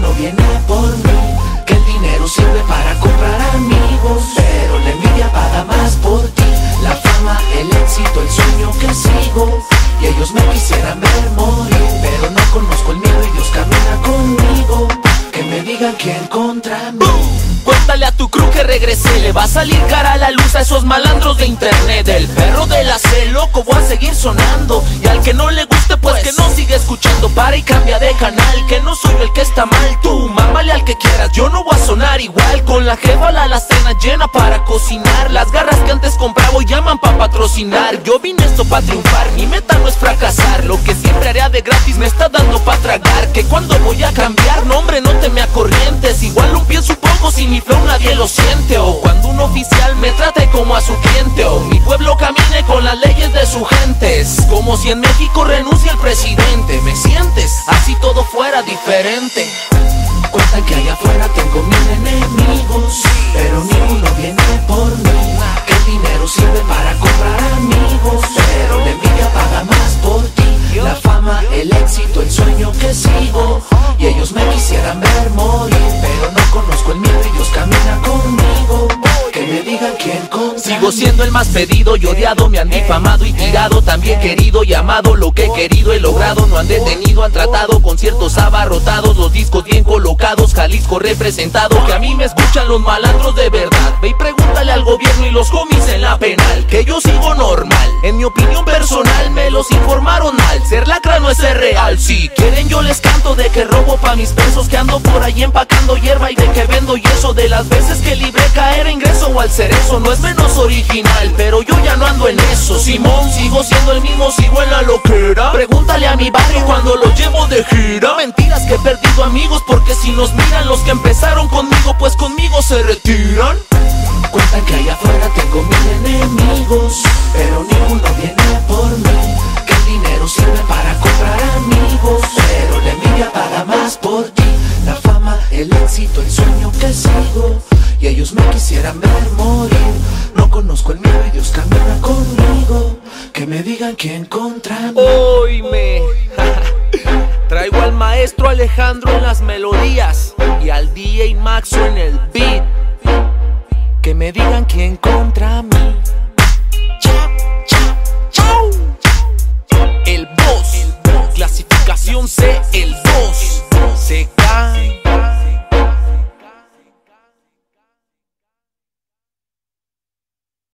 ninguno viene por mí. Que el dinero sirve para comprar amigos, pero la envidia paga más por ti. La fama, el éxito, el sueño que sigo, y ellos me quisieran ver morir, pero no conozco el miedo y Dios camina conmigo. Que me digan quién contra mí. Cuéntale a tu crew que regresé, le va a salir cara a la luz a esos malandros de internet. El perro de la C, loco, voy a seguir sonando. Y al que no le guste, pues que no siga escuchando. Para y cambia de canal, que no soy yo el que está mal. Tú, mámale al que quieras, yo no voy a sonar igual. Con la jefa la alacena llena para cocinar. Las garras que antes compraba hoy llaman pa' patrocinar. Yo vine esto pa' triunfar, mi meta no es fracasar. Lo que siempre haré de gratis me está dando pa' tragar. Que cuando voy a cambiar, no hombre, no te me acorrientes. Igual lo pienso un poco, si mi flow nadie lo siente. O cuando un oficial me trate como a su cliente. O mi pueblo camine con las leyes de sus gentes. Como si en México renuncia el presidente. ¿Me sientes? Así todo fuera diferente. Cuentan que allá afuera tengo mil enemigos, pero ninguno viene por mí. Que el dinero sirve para comprar amigos, pero la envidia paga más por ti. La fama, el éxito, el sueño que sigo, y ellos me quisieran ver morir, pero no conozco el miedo y Dios camina conmigo. Que me digan quién contra Sigo mí. siendo el más pedido y odiado, me han difamado y tirado. También querido y amado, lo que he querido he logrado. No han detenido, han tratado conciertos abarrotados, los discos bien colocados, Jalisco representado. Que a mí me escuchan los malandros de verdad. Ve y pregúntale al gobierno y los homies en la penal, que yo sigo normal. En mi opinión personal me los informaron mal. Ser lacra no es ser real. Si quieren yo les canto de que robo pa' mis pesos, que ando por ahí empacando hierba y de que vendo yeso. De las veces que libré caer a ingreso o al cerezo, no es menos original, pero yo ya no ando en eso. Simón, sigo siendo el mismo, sigo en la loquera. Pregúntale a mi barrio cuando lo llevo de gira. Mentiras que he perdido amigos, porque si nos miran los que empezaron conmigo, pues conmigo se retiran. Cuentan que allá afuera tengo mil enemigos, pero ninguno viene por mí. Que el dinero sirve para comprar amigos, pero la envidia paga más por ti. La fama, el éxito, el sueño que sigo, y ellos me quisieran ver morir. No conozco el miedo y Dios camina conmigo. Que me digan quién contra mí. Oíme, traigo al maestro Alejandro en las melodías y al DJ Maxo en el beat. Que me digan quién contra mí. Chao, chao, chao. El boss, clasificación C, el